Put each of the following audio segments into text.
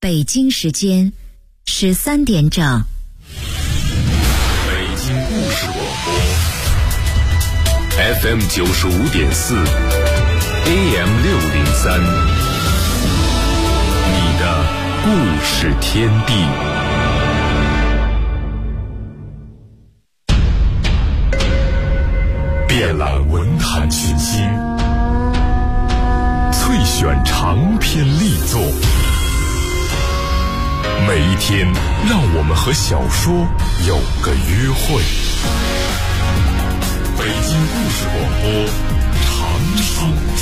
北京时间13点整。 北京故事广播 FM 95.4 AM 603，你的故事天地。遍览文坛群星，萃选长篇力作。每一天，让我们和小说有个约会。北京故事广播，长寿天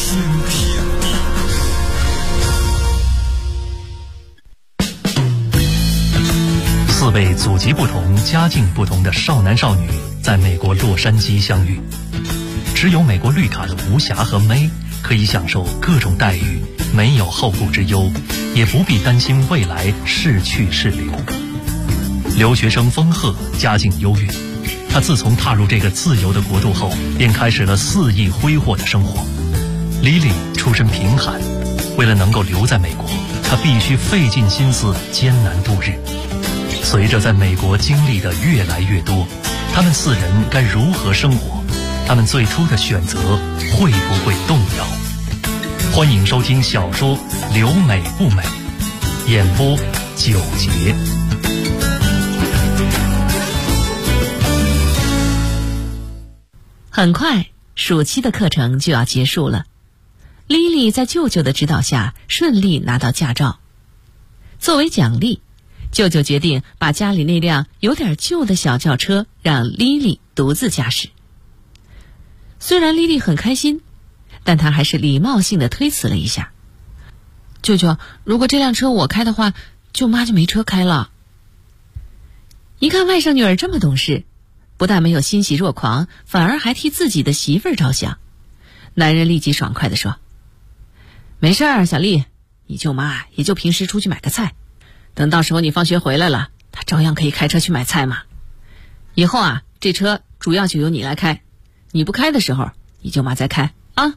地。4位祖籍不同、家境不同的少男少女在美国洛杉矶相遇，持有美国绿卡的吴霞和May可以享受各种待遇，没有后顾之忧，也不必担心未来是去是留。留学生丰赫家境优越，他自从踏入这个自由的国度后，便开始了肆意挥霍的生活。Lily 出身贫寒，为了能够留在美国，他必须费尽心思艰难度日。随着在美国经历的越来越多，他们4人该如何生活？他们最初的选择会不会动摇？欢迎收听小说《留美不美》，演播9节。 很快，暑期的课程就要结束了。Lily 在舅舅的指导下顺利拿到驾照。作为奖励，舅舅决定把家里那辆有点旧的小轿车让 Lily 独自驾驶。虽然 Lily 很开心，但她还是礼貌性地推辞了一下。舅舅，如果这辆车我开的话，舅妈就没车开了。一看外甥女儿这么懂事，不但没有欣喜若狂，反而还替自己的媳妇儿着想。男人立即爽快地说：没事儿，小丽，你舅妈也就平时出去买个菜，等到时候你放学回来了，她照样可以开车去买菜嘛。以后啊，这车主要就由你来开，你不开的时候，你舅妈再开啊。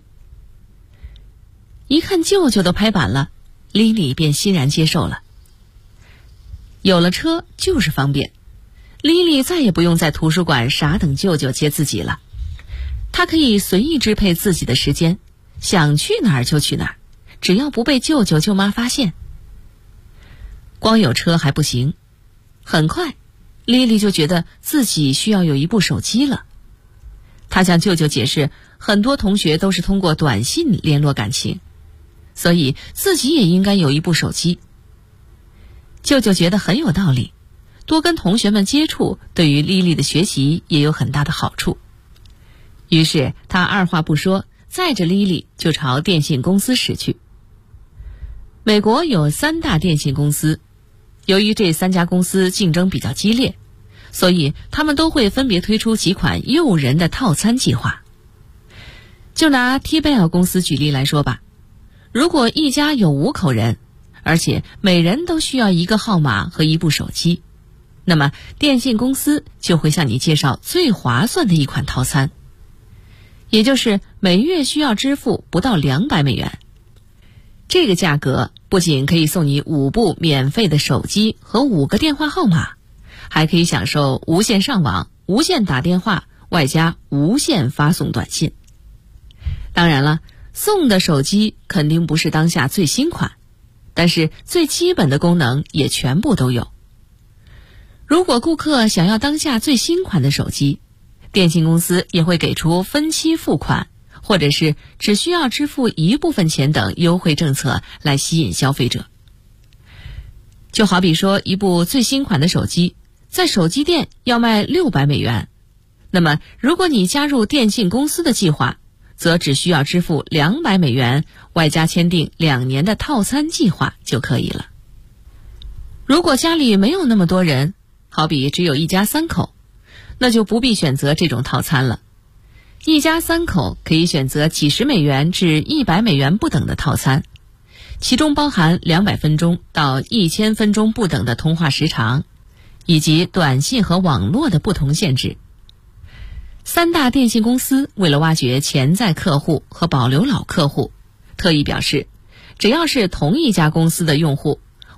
一看舅舅都拍板了，Lily 便欣然接受了。有了车就是方便，Lily 再也不用在图书馆傻等舅舅接自己了。她可以随意支配自己的时间，想去哪儿就去哪儿，只要不被舅舅舅妈发现。光有车还不行，很快 Lily 就觉得自己需要有一部手机了。她向舅舅解释，很多同学都是通过短信联络感情，所以自己也应该有一部手机。舅舅觉得很有道理，多跟同学们接触对于 Lily 的学习也有很大的好处。于是他二话不说，载着 Lily 就朝电信公司驶去。美国有3大电信公司，由于这3家公司竞争比较激烈，所以他们都会分别推出几款诱人的套餐计划。就拿 T-Bell 公司举例来说吧，如果一家有5口人，而且每人都需要一个号码和一部手机，那么电信公司就会向你介绍最划算的一款套餐，也就是每月需要支付不到200美元。这个价格不仅可以送你5部免费的手机和5个电话号码，还可以享受无线上网、无线打电话，外加无限发送短信。当然了，送的手机肯定不是当下最新款，但是最基本的功能也全部都有。如果顾客想要当下最新款的手机，电信公司也会给出分期付款，或者是只需要支付一部分钱等优惠政策来吸引消费者。就好比说，一部最新款的手机在手机店要卖600美元，那么如果你加入电信公司的计划，则只需要支付200美元，外加签订2年的套餐计划就可以了。如果家里没有那么多人，好比只有一家3口，那就不必选择这种套餐了。一家3口可以选择几十美元至100美元不等的套餐，其中包含200分钟到1000分钟不等的通话时长，以及短信和网络的不同限制。3大电信公司为了挖掘潜在客户和保留老客户，特意表示，只要是同一家公司的用户，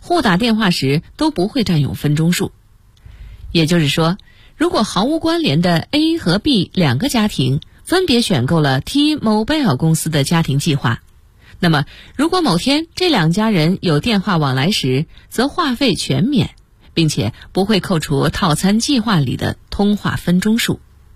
互打电话时都不会占用分钟数。也就是说，如果毫无关联的 A 和 B 两个家庭分别选购了 T-Mobile 公司的家庭计划，那么如果某天这两家人有电话往来时，则话费全免，并且不会扣除套餐计划里的通话分钟数。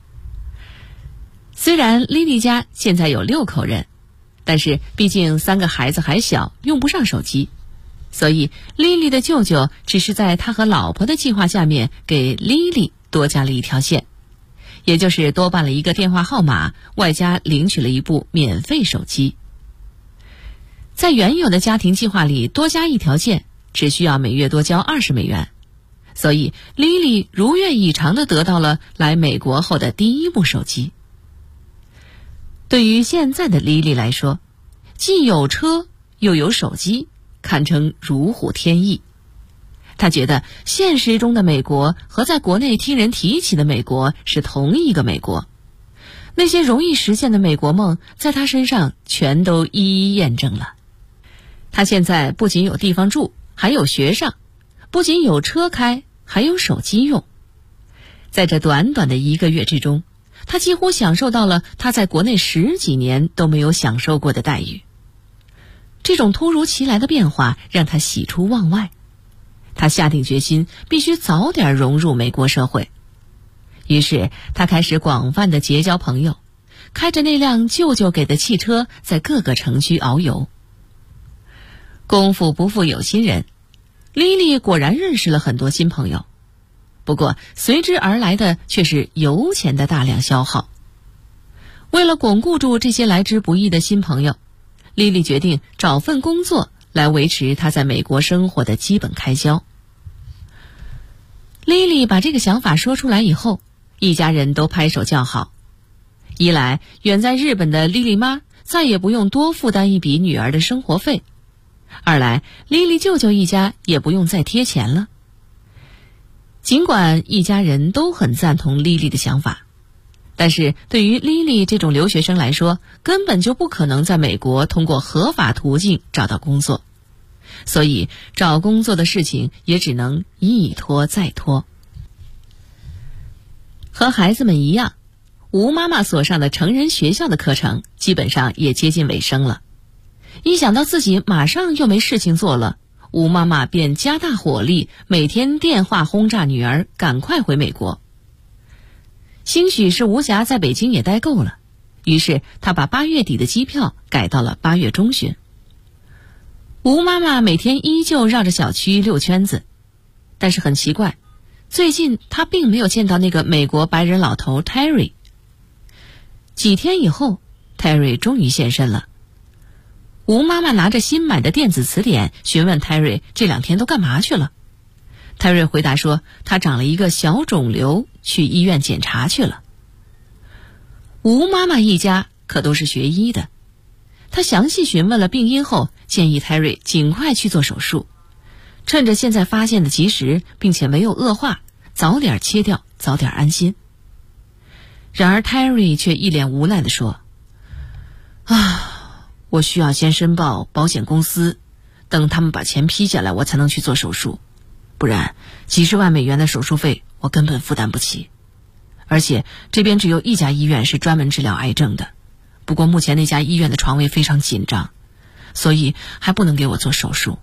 虽然莉莉家现在有6口人，但是毕竟3个孩子还小，用不上手机，所以莉莉的舅舅只是在他和老婆的计划下面给莉莉多加了一条线，也就是多办了一个电话号码，外加领取了一部免费手机。在原有的家庭计划里多加一条线，只需要每月多交20美元，所以莉莉如愿以偿地得到了来美国后的第一部手机。对于现在的莉莉来说，既有车又有手机，堪称如虎添翼。她觉得现实中的美国和在国内听人提起的美国是同一个美国，那些容易实现的美国梦在她身上全都一一验证了。她现在不仅有地方住，还有学上，不仅有车开，还有手机用。在这短短的1个月之中，他几乎享受到了他在国内10几年都没有享受过的待遇。这种突如其来的变化让他喜出望外，他下定决心必须早点融入美国社会。于是他开始广泛的结交朋友，开着那辆舅舅给的汽车在各个城区遨游。功夫不负有心人，莉莉果然认识了很多新朋友。不过随之而来的却是油钱的大量消耗。为了巩固住这些来之不易的新朋友，莉莉决定找份工作来维持她在美国生活的基本开销。莉莉把这个想法说出来以后，一家人都拍手叫好。一来，远在日本的莉莉妈再也不用多负担一笔女儿的生活费；二来，莉莉舅舅一家也不用再贴钱了。尽管一家人都很赞同莉莉的想法，但是对于莉莉这种留学生来说，根本就不可能在美国通过合法途径找到工作，所以找工作的事情也只能一拖再拖。和孩子们一样，吴妈妈所上的成人学校的课程基本上也接近尾声了。一想到自己马上又没事情做了，吴妈妈便加大火力，每天电话轰炸女儿赶快回美国。兴许是吴霞在北京也待够了，于是她把8月底的机票改到了8月中旬。吴妈妈每天依旧绕着小区溜圈子，但是很奇怪，最近她并没有见到那个美国白人老头 Terry。 几天以后， Terry 终于现身了。吴妈妈拿着新买的电子词典询问 Terry 这2天都干嘛去了。 Terry 回答说他长了一个小肿瘤，去医院检查去了。吴妈妈一家可都是学医的，他详细询问了病因后，建议 Terry 尽快去做手术，趁着现在发现的及时并且没有恶化，早点切掉，早点安心。然而 Terry 却一脸无奈地说，我需要先申报保险公司，等他们把钱批下来我才能去做手术，不然几十万美元的手术费我根本负担不起。而且这边只有一家医院是专门治疗癌症的，不过目前那家医院的床位非常紧张，所以还不能给我做手术。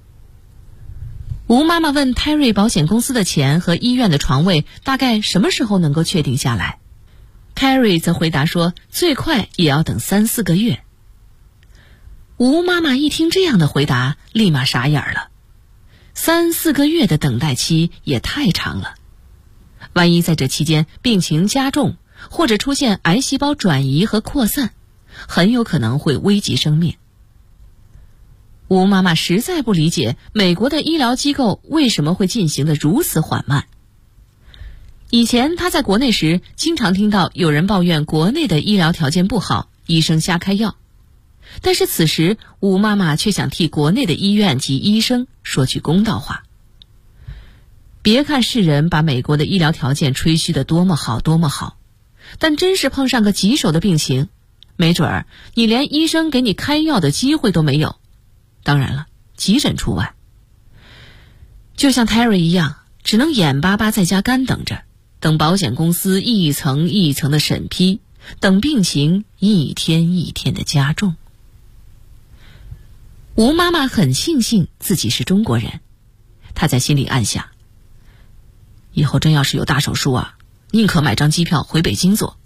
吴妈妈问 Terry 保险公司的钱和医院的床位大概什么时候能够确定下来。 Terry 则回答说最快也要等3-4个月。吴妈妈一听这样的回答，立马傻眼了。3-4个月的等待期也太长了，万一在这期间病情加重，或者出现癌细胞转移和扩散，很有可能会危及生命。吴妈妈实在不理解美国的医疗机构为什么会进行得如此缓慢。以前她在国内时，经常听到有人抱怨国内的医疗条件不好，医生瞎开药。但是此时吴妈妈却想替国内的医院及医生说句公道话。别看世人把美国的医疗条件吹嘘得多么好多么好，但真是碰上个棘手的病情，没准儿你连医生给你开药的机会都没有。当然了，急诊除外。 就像 Terry 一样，只能眼巴巴在家干等着，等保险公司一层一层的审批，等病情一天一天的加重。吴妈妈很庆幸自己是中国人，她在心里暗想，以后真要是有大手术啊，宁可买张机票回北京做。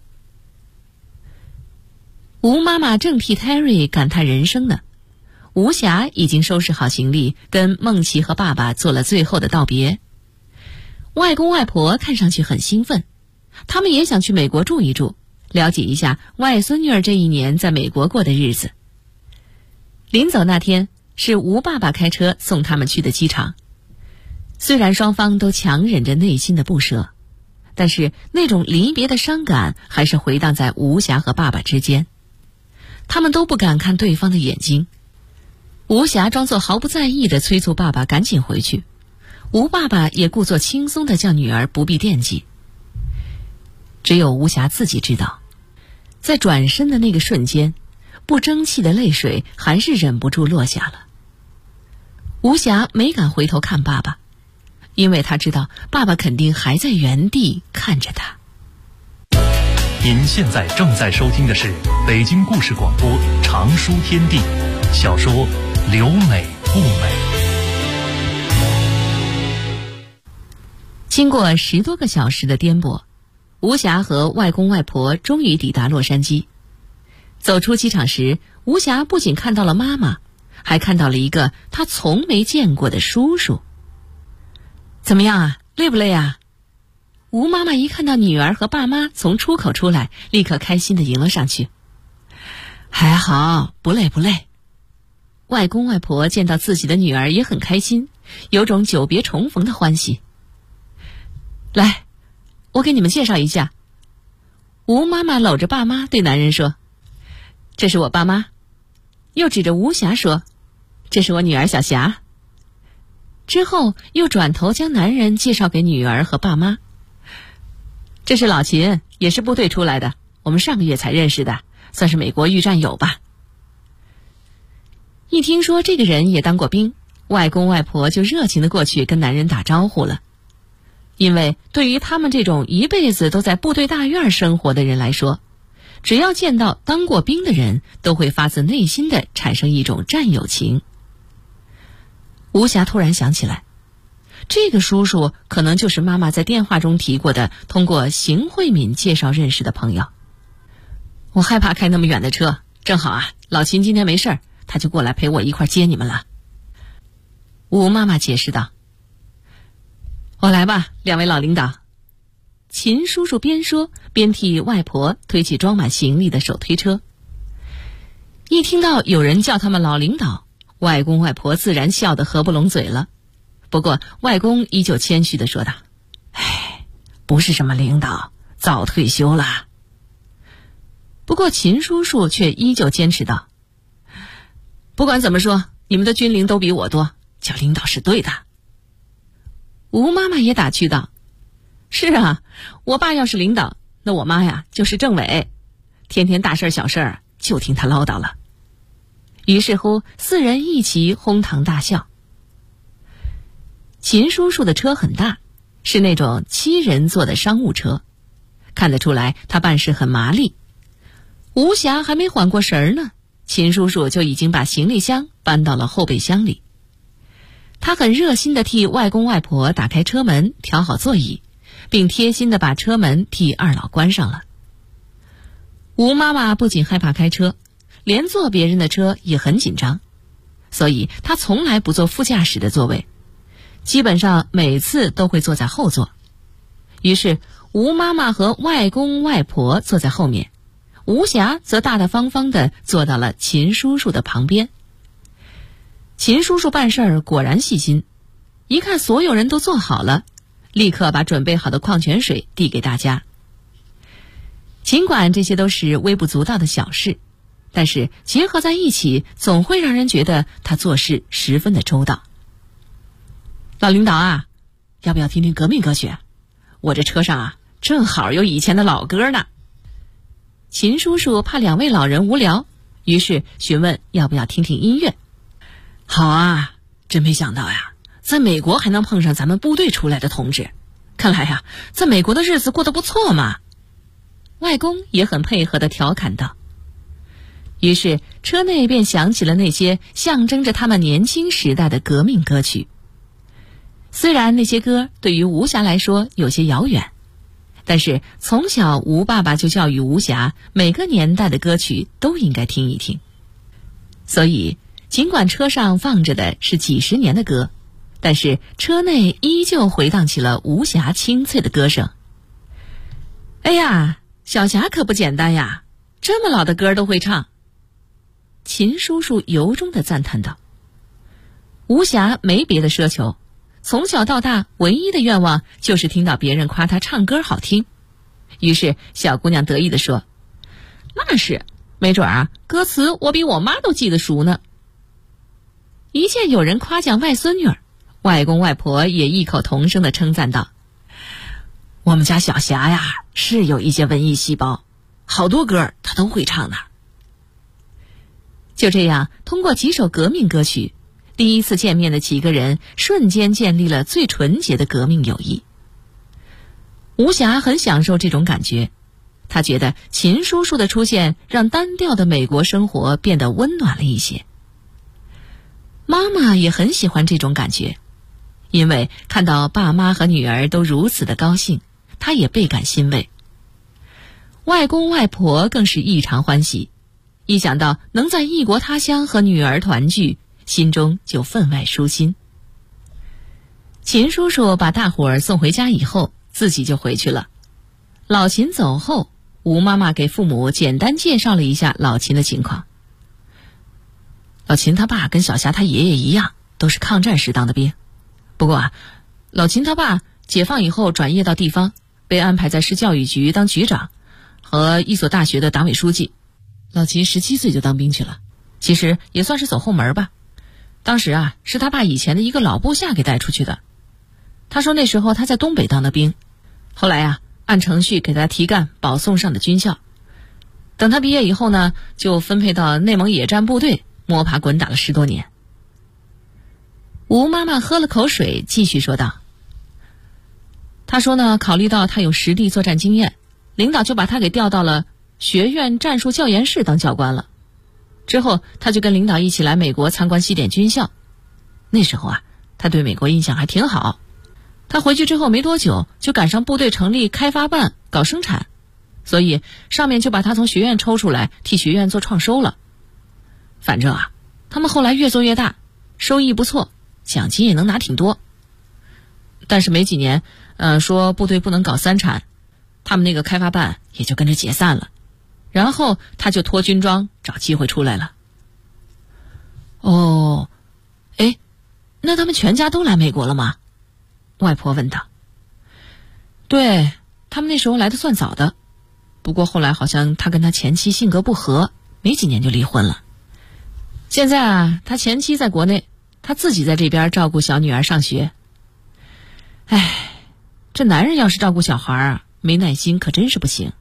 吴妈妈正替 Terry 感叹人生呢，吴霞已经收拾好行李，跟孟琪和爸爸做了最后的道别。外公外婆看上去很兴奋，他们也想去美国住一住，了解一下外孙女儿这一年在美国过的日子。临走那天，是吴爸爸开车送他们去的机场。虽然双方都强忍着内心的不舍，但是那种离别的伤感还是回荡在吴霞和爸爸之间。他们都不敢看对方的眼睛。吴霞装作毫不在意地催促爸爸赶紧回去，吴爸爸也故作轻松地叫女儿不必惦记。只有吴霞自己知道，在转身的那个瞬间，不争气的泪水还是忍不住落下了。吴霞没敢回头看爸爸，因为她知道爸爸肯定还在原地看着她。 您现在正在收听的是北京故事广播长书天地小说《留美不美》。 经过10多个小时的颠簸，吴霞和外公外婆终于抵达洛杉矶。走出机场时，吴霞不仅看到了妈妈，还看到了一个她从没见过的叔叔。怎么样啊，累不累啊？吴妈妈一看到女儿和爸妈从出口出来，立刻开心地迎了上去。还好，不累不累。外公外婆见到自己的女儿也很开心，有种久别重逢的欢喜。来，我给你们介绍一下。吴妈妈搂着爸妈对男人说，这是我爸妈。又指着吴霞说，这是我女儿小霞。之后又转头将男人介绍给女儿和爸妈。这是老秦，也是部队出来的，我们上个月才认识的，算是美国遇战友吧。一听说这个人也当过兵，外公外婆就热情地过去跟男人打招呼了。因为对于他们这种一辈子都在部队大院生活的人来说，只要见到当过兵的人，都会发自内心地产生一种战友情。吴霞突然想起来，这个叔叔可能就是妈妈在电话中提过的，通过邢慧敏介绍认识的朋友。我害怕开那么远的车，正好啊，老秦今天没事儿，他就过来陪我一块接你们了。吴妈妈解释道。我来吧，两位老领导。秦叔叔边说边替外婆推起装满行李的手推车。一听到有人叫他们老领导，外公外婆自然笑得合不拢嘴了。不过外公依旧谦虚地说道，不是什么领导，早退休了。不过秦叔叔却依旧坚持道，不管怎么说，你们的军龄都比我多，叫领导是对的。吴妈妈也打趣道，是啊，我爸要是领导，那我妈呀就是政委，天天大事小事就听他唠叨了。于是乎4人一起哄堂大笑。秦叔叔的车很大，是那种7人座的商务车，看得出来他办事很麻利。吴霞还没缓过神呢，秦叔叔就已经把行李箱搬到了后备箱里。他很热心地替外公外婆打开车门，调好座椅，并贴心地把车门替二老关上了。吴妈妈不仅害怕开车，连坐别人的车也很紧张，所以她从来不坐副驾驶的座位，基本上每次都会坐在后座。于是吴妈妈和外公外婆坐在后面，吴霞则大大方方地坐到了秦叔叔的旁边。秦叔叔办事儿果然细心，一看所有人都坐好了，立刻把准备好的矿泉水递给大家。尽管这些都是微不足道的小事，但是结合在一起，总会让人觉得他做事十分的周到。老领导啊，要不要听听革命歌曲？我这车上正好有以前的老歌呢。秦叔叔怕2位老人无聊，于是询问要不要听听音乐。好啊，真没想到呀， 在美国还能碰上咱们部队出来的同志，看来呀，在美国的日子过得不错嘛。外公也很配合地调侃道。于是车内便响起了那些象征着他们年轻时代的革命歌曲。虽然那些歌对于吴霞来说有些遥远，但是从小吴爸爸就教育吴霞，每个年代的歌曲都应该听一听。所以尽管车上放着的是几十年的歌，但是车内依旧回荡起了吴霞清脆的歌声。哎呀，小霞可不简单呀，这么老的歌都会唱。秦叔叔由衷地赞叹道。吴霞没别的奢求，从小到大唯一的愿望就是听到别人夸她唱歌好听。于是小姑娘得意地说，那是，没准啊，歌词我比我妈都记得熟呢。一见有人夸奖外孙女儿，外公外婆也异口同声地称赞道，我们家小霞呀，是有一些文艺细胞，好多歌她都会唱呢。就这样，通过几首革命歌曲，第一次见面的几个人瞬间建立了最纯洁的革命友谊。吴霞很享受这种感觉，她觉得秦叔叔的出现让单调的美国生活变得温暖了一些。妈妈也很喜欢这种感觉，因为看到爸妈和女儿都如此的高兴，她也倍感欣慰。外公外婆更是异常欢喜，一想到能在异国他乡和女儿团聚，心中就分外舒心。秦叔叔把大伙儿送回家以后，自己就回去了。老秦走后，吴妈妈给父母简单介绍了一下老秦的情况。老秦他爸跟小霞他爷爷一样，都是抗战时当的兵。不过啊，老秦他爸解放以后转业到地方，被安排在市教育局当局长和一所大学的党委书记。老秦17岁就当兵去了，其实也算是走后门吧。当时啊，是他爸以前的一个老部下给带出去的。他说那时候他在东北当的兵，后来啊，按程序给他提干保送上的军校。等他毕业以后呢，就分配到内蒙野战部队，摸爬滚打了10多年。吴妈妈喝了口水，继续说道，他说呢，考虑到他有实地作战经验，领导就把他给调到了学院战术教研室当教官了。之后他就跟领导一起来美国参观西点军校。那时候啊，他对美国印象还挺好。他回去之后没多久，就赶上部队成立开发办搞生产，所以上面就把他从学院抽出来替学院做创收了。反正啊，他们后来越做越大，收益不错，奖金也能拿挺多。但是没几年，说部队不能搞3产，他们那个开发办也就跟着解散了。然后他就脱军装找机会出来了。哦，哎，那他们全家都来美国了吗？外婆问道。对，他们那时候来的算早的，不过后来好像他跟他前妻性格不合，没几年就离婚了。现在啊，他前妻在国内，他自己在这边照顾小女儿上学。哎，这男人要是照顾小孩啊，没耐心可真是不行。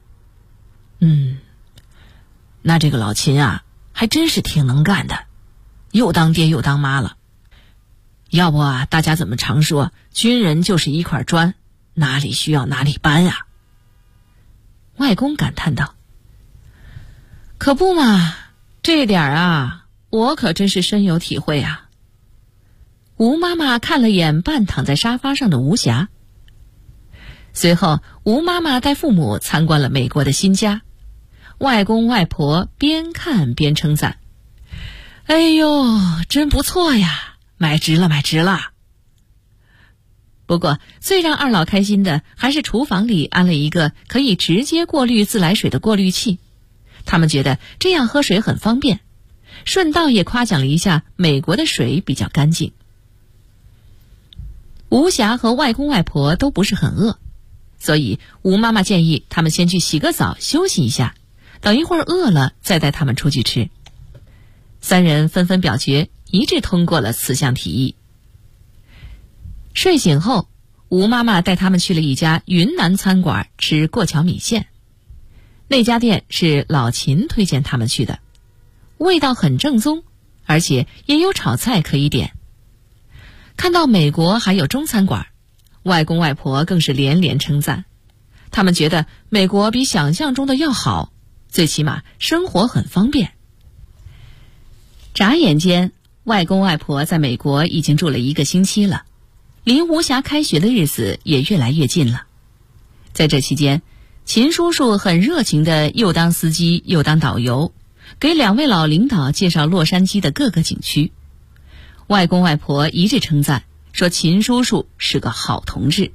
那这个老秦啊，还真是挺能干的，又当爹又当妈了。要不啊，大家怎么常说军人就是一块砖，哪里需要哪里搬啊？外公感叹道。可不嘛，这点啊，我可真是深有体会啊。吴妈妈看了眼半躺在沙发上的吴霞。随后吴妈妈带父母参观了美国的新家，外公外婆边看边称赞，哎呦，真不错呀，买值了买值了。不过最让二老开心的还是厨房里安了一个可以直接过滤自来水的过滤器，他们觉得这样喝水很方便，顺道也夸奖了一下美国的水比较干净。吴霞和外公外婆都不是很饿，所以吴妈妈建议他们先去洗个澡休息一下，等一会儿饿了再带他们出去吃。3人纷纷表决，一致通过了此项提议。睡醒后，吴妈妈带他们去了一家云南餐馆吃过桥米线。那家店是老秦推荐他们去的，味道很正宗，而且也有炒菜可以点。 看到美国还有中餐馆，外公外婆更是连连称赞。他们觉得美国比想象中的要好，最起码生活很方便。眨眼间，外公外婆在美国已经住了1个星期了，离无暇开学的日子也越来越近了。在这期间，秦叔叔很热情地又当司机又当导游，给2位老领导介绍洛杉矶的各个景区。外公外婆一致称赞，说秦叔叔是个好同志。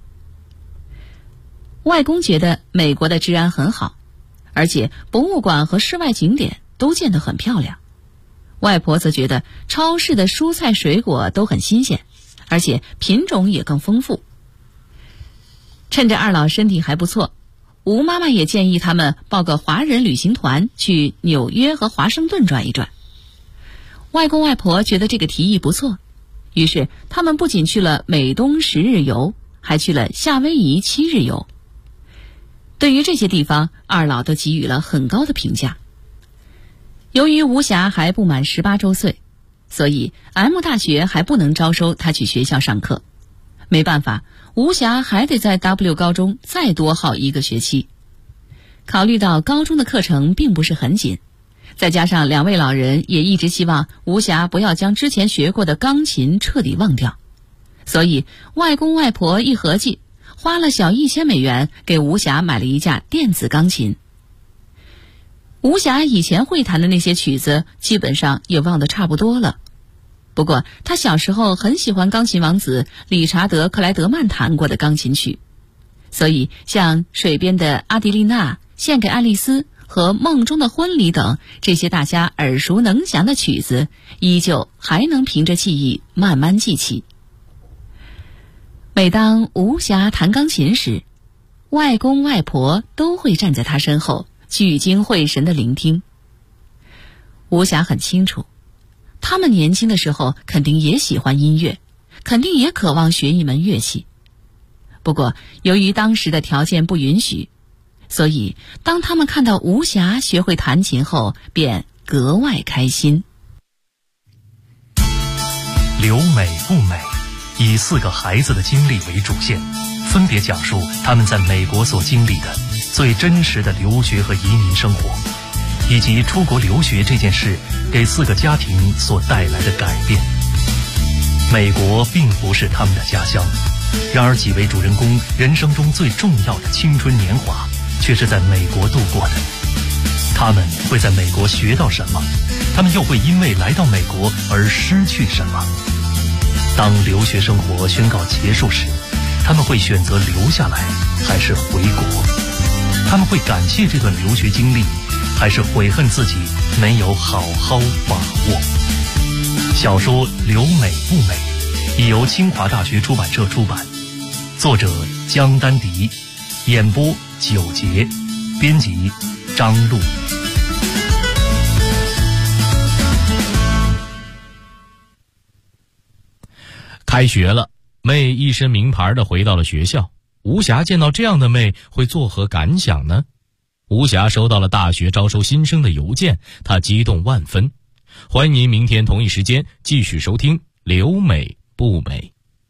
外公觉得美国的治安很好，而且博物馆和室外景点都建得很漂亮。外婆则觉得超市的蔬菜水果都很新鲜，而且品种也更丰富。趁着2老身体还不错，吴妈妈也建议他们报个华人旅行团去纽约和华盛顿转一转。外公外婆觉得这个提议不错，于是他们不仅去了美东10日游，还去了夏威夷7日游。对于这些地方，2老都给予了很高的评价。由于吴霞还不满18周岁，所以 M 大学还不能招收他去学校上课。没办法，吴霞还得在 W 高中再多耗1个学期。考虑到高中的课程并不是很紧，再加上2位老人也一直希望吴霞不要将之前学过的钢琴彻底忘掉，所以外公外婆一合计，花了小1000美元给吴霞买了一架电子钢琴。吴霞以前会弹的那些曲子基本上也忘得差不多了，不过他小时候很喜欢钢琴王子理查德·克莱德曼弹过的钢琴曲，所以像水边的阿迪丽娜、献给爱丽丝和梦中的婚礼等这些大家耳熟能详的曲子，依旧还能凭着记忆慢慢记起。每当吴霞弹钢琴时，外公外婆都会站在她身后聚精会神地聆听。吴霞很清楚，他们年轻的时候肯定也喜欢音乐，肯定也渴望学一门乐器。不过由于当时的条件不允许，所以当他们看到吴霞学会弹琴后，便格外开心。 留美不美，以4个孩子的经历为主线，分别讲述他们在美国所经历的最真实的留学和移民生活，以及出国留学这件事给4个家庭所带来的改变。美国并不是他们的家乡，然而几位主人公人生中最重要的青春年华却是在美国度过的。他们会在美国学到什么？他们又会因为来到美国而失去什么？当留学生活宣告结束时，他们会选择留下来还是回国？他们会感谢这段留学经历，还是悔恨自己没有好好把握？小说《留美不美》已由清华大学出版社出版，作者江丹迪，演播9节，编辑张璐。 开学了，妹一身名牌的回到了学校。吴霞见到这样的妹会作何感想呢？吴霞收到了大学招收新生的邮件，她激动万分。欢迎您明天同一时间继续收听《留美不美》。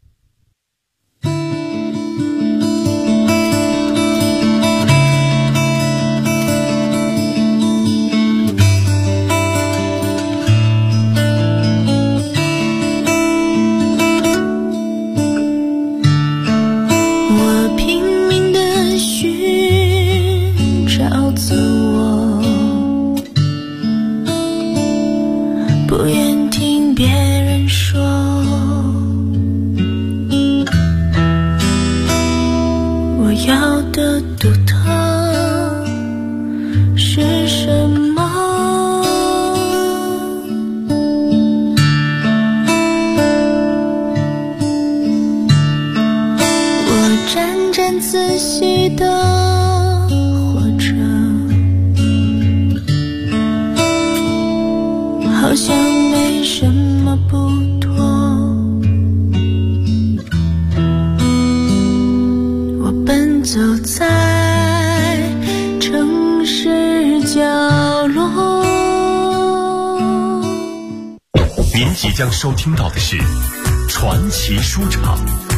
不愿听别人说，我要的独特是什么？我沾沾自喜的活着，好像没什么不妥。我奔走在城市角落。 您即将收听到的是传奇书场。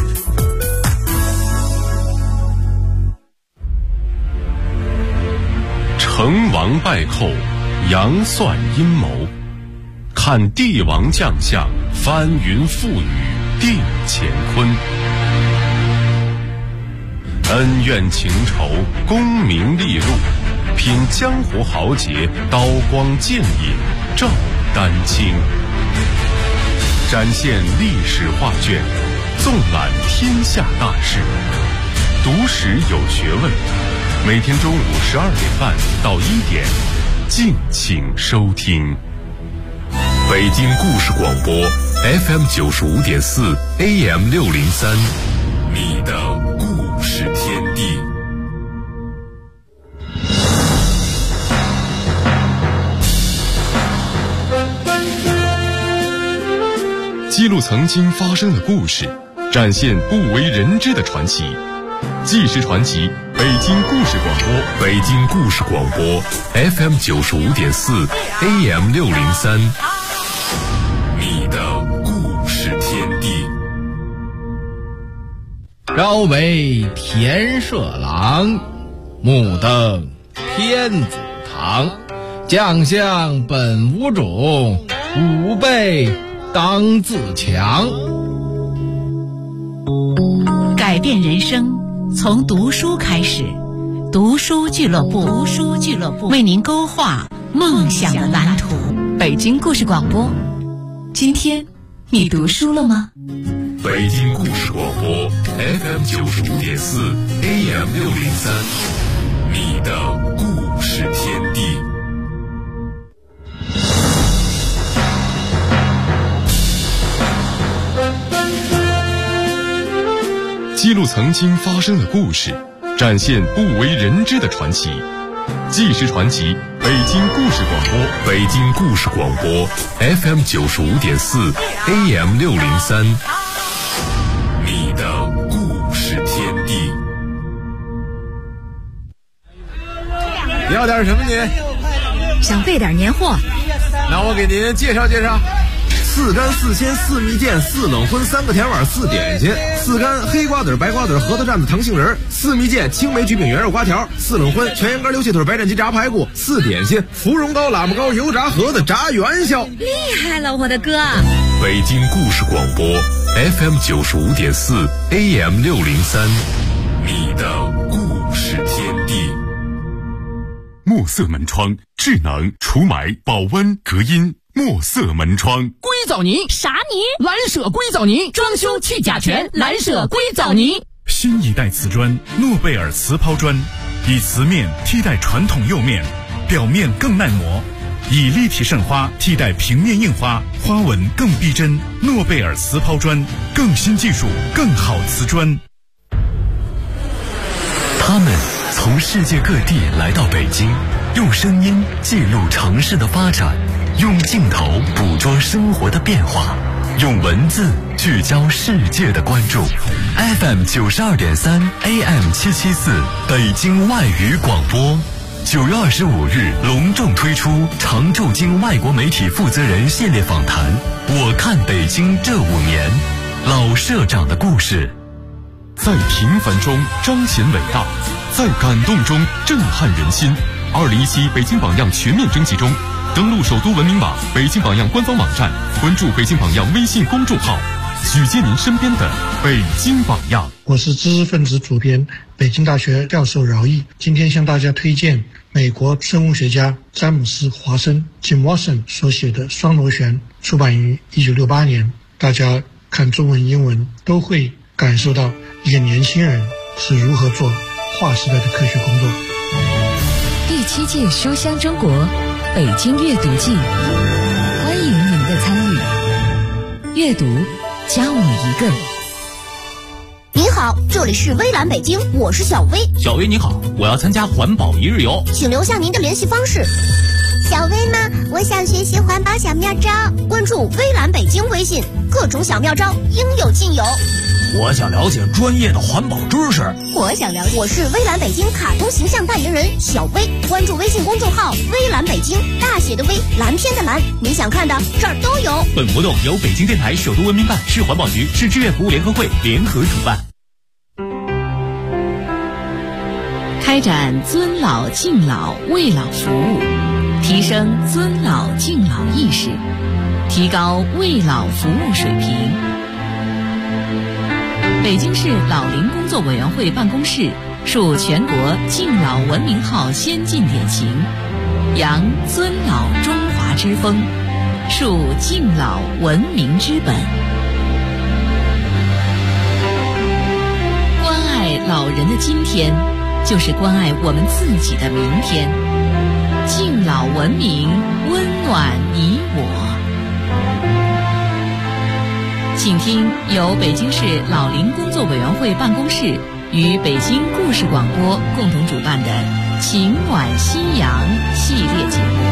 成王败寇，杨算阴谋，看帝王将相，翻云覆雨，定乾坤。恩怨情仇，功名利禄，品江湖豪杰，刀光剑影，照丹青。展现历史画卷，纵览天下大事，读史有学问。每天中午12点半到1点，敬请收听。北京故事广播 FM 95.4 AM 603，你的故事天地。记录曾经发生的故事，展现不为人知的传奇。纪实传奇，北京故事广播，北京故事广播 FM 95.4 AM 603，你的故事天地。 朝为田舍郎，目登天子堂。将相本无种，吾辈当自强。 改变人生从读书开始，读书俱乐部为您勾画梦想的蓝图。 北京故事广播，今天你读书了吗？ 北京故事广播 FM 95.4 AM 603，你的故事天地。记录曾经发生的故事，展现不为人知的传奇。纪实传奇，北京故事广播，北京故事广播 FM 95.4 AM 603，你的故事天地。 你要点什么您？ 想备点年货。 那我给您介绍介绍。4干4鲜4蜜饯4冷荤3个甜碗4点心，4干黑瓜子白瓜子核桃蘸子糖杏仁，4蜜饯青梅菊饼圆肉瓜条，4冷荤全羊肝溜蟹腿白斩鸡炸排骨，4点心芙蓉糕喇嘛糕油炸盒子炸元宵。 厉害了我的哥！ 北京故事广播 FM 95.4 AM 603，你的故事天地。墨色门窗，智能除霾保温隔音。墨色门窗， 硅藻泥啥泥？蓝舍硅藻泥，装修去甲醛，蓝舍硅藻泥。 新一代瓷砖，诺贝尔瓷抛砖，以瓷面替代传统釉面，表面更耐磨，以立体渗花替代平面硬花，花纹更逼真。诺贝尔瓷抛砖，更新技术，更好瓷砖。 他们从世界各地来到北京，用声音记录城市的发展，用镜头捕捉生活的变化，用文字聚焦世界的关注。FM 92.3 AM 774北京外语广播，9月25日隆重推出常驻京外国媒体负责人系列访谈。我看北京这5年，老社长的故事。在平凡中彰显伟大，在感动中震撼人心。2017北京榜样全面征集中，登录首都文明网、北京榜样官方网站，关注北京榜样微信公众号，举荐您身边的北京榜样。 我是知识分子主编，北京大学教授饶毅，今天向大家推荐美国生物学家詹姆斯·华生 Jim Watson 所写的《双螺旋》，出版于1968年。大家看中文、英文都会感受到一个年轻人是如何做划时代的科学工作。 第7届书香中国北京阅读季，欢迎您的参与。阅读教你一个。 您好，这里是微蓝北京，我是小薇。 小薇你好，我要参加环保一日游， 请留下您的联系方式。 小薇吗？我想学习环保小妙招，关注微蓝北京微信，各种小妙招应有尽有。 我想了解专业的环保知识。 我想了解，我是微蓝北京卡通形象代言人小薇，关注微信公众号微蓝北京，大写的微，蓝天的蓝，你想看的这儿都有。 本活动由北京电台首都文明办、市环保局、市志愿服务联合会联合主办。 开展尊老敬老为老服务，提升尊老敬老意识，提高为老服务水平。北京市老龄工作委员会办公室树全国敬老文明号先进典型，扬尊老中华之风，树敬老文明之本。关爱老人的今天，就是关爱我们自己的明天。敬老文明，温暖你我。请听由北京市老龄工作委员会办公室与北京故事广播共同主办的《情暖夕阳》系列节目。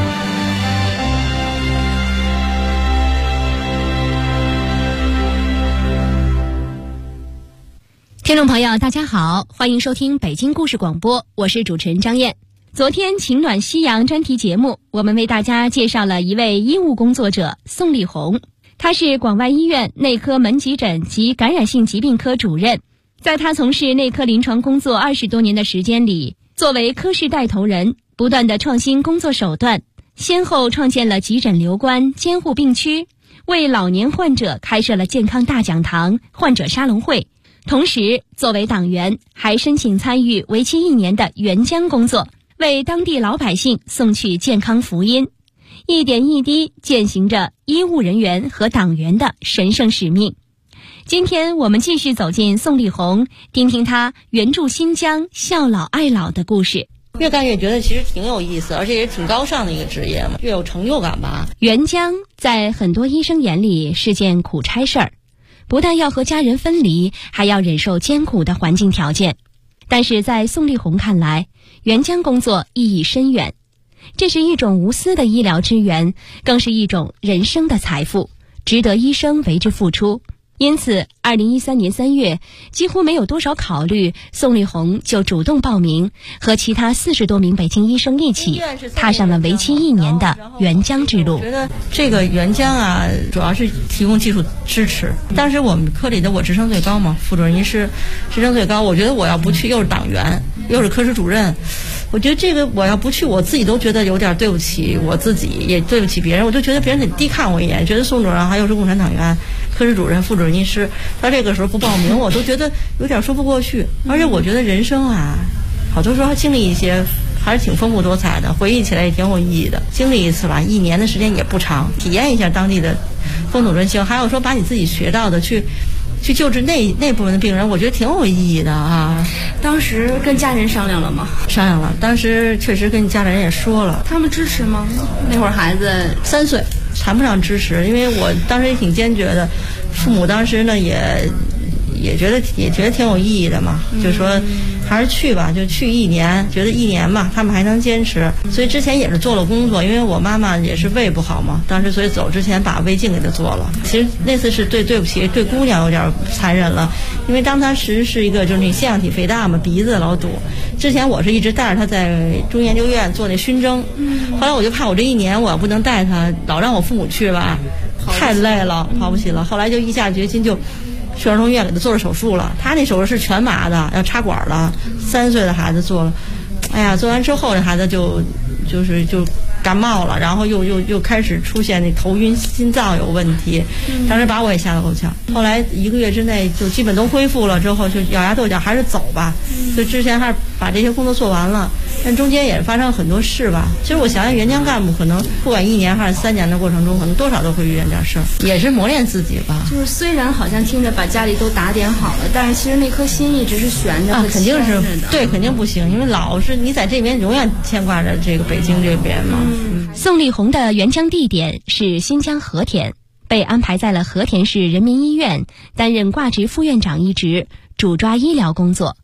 听众朋友大家好，欢迎收听北京故事广播，我是主持人张燕。昨天情暖夕阳专题节目，我们为大家介绍了一位医务工作者宋丽红，他是广外医院内科门急诊及感染性疾病科主任。在他从事内科临床工作20多年的时间里，作为科室带头人，不断地创新工作手段，先后创建了急诊留观、监护病区，为老年患者开设了健康大讲堂、患者沙龙会。同时作为党员，还申请参与为期1年的援疆工作，为当地老百姓送去健康福音，一点一滴践行着医务人员和党员的神圣使命。今天我们继续走进宋丽红，听听她援助新疆、孝老爱老的故事。 越干越觉得其实挺有意思，而且也挺高尚的一个职业嘛，越有成就感吧。 援疆在很多医生眼里是件苦差事儿，不但要和家人分离，还要忍受艰苦的环境条件。但是在宋丽红看来，援疆工作意义深远，这是一种无私的医疗支援，更是一种人生的财富，值得医生为之付出。因此2013年3月，几乎没有多少考虑，宋丽红就主动报名，和其他40多名北京医生一起踏上了为期1年的援疆之路。 我觉得这个援疆啊，主要是提供技术支持。当时我们科里的我职称最高嘛，副主任医师职称最高，我觉得我要不去，又是党员，又是科室主任，我觉得这个我要不去，我自己都觉得有点对不起我自己，也对不起别人。我就觉得别人得低看我一眼，觉得宋主任还又是共产党员、科室主任、副主任医师，他这个时候不报名，我都觉得有点说不过去。而且我觉得人生啊，好多时候经历一些还是挺丰富多彩的，回忆起来也挺有意义的。经历一次吧，1年的时间也不长，体验一下当地的风土人情，还有说把你自己学到的去救治那部分的病人，我觉得挺有意义的啊。 当时跟家人商量了吗？ 商量了，当时确实跟家里人也说了。 他们支持吗？那会儿孩子 3岁，谈不上支持，因为我当时也挺坚决的。父母当时呢也觉得挺有意义的嘛，就说还是去吧，就去1年，觉得1年吧，他们还能坚持。所以之前也是做了工作，因为我妈妈也是胃不好嘛，当时所以走之前把胃镜给她做了。其实那次是对不起，对姑娘有点残忍了，因为当她是一个就是那腺样体肥大嘛，鼻子老堵。之前我是一直带着她在中医研究院做那熏蒸，后来我就怕我这1年我要不能带她，老让我父母去吧，太累了，跑不起了。后来就一下决心就去儿童医院给他做了手术了，他那手术是全麻的，要插管了，3岁的孩子做了。哎呀，做完之后那孩子就感冒了，然后又开始出现那头晕、心脏有问题，当时把我也吓得够呛。后来1个月之内就基本都恢复了，之后就咬牙跺脚还是走吧。所以之前还是把这些工作做完了，但中间也发生很多事吧。其实我想想，援疆干部可能不管1年还是3年的过程中，可能多少都会遇见点事儿，也是磨练自己吧。 就是虽然好像听着把家里都打点好了，但是其实那颗心一直是悬着啊，肯定是对，肯定不行，因为老是你在这边永远牵挂着这个北京这边嘛。 宋丽红的援疆地点是新疆和田，被安排在了和田市人民医院，担任挂职副院长一职，主抓医疗工作。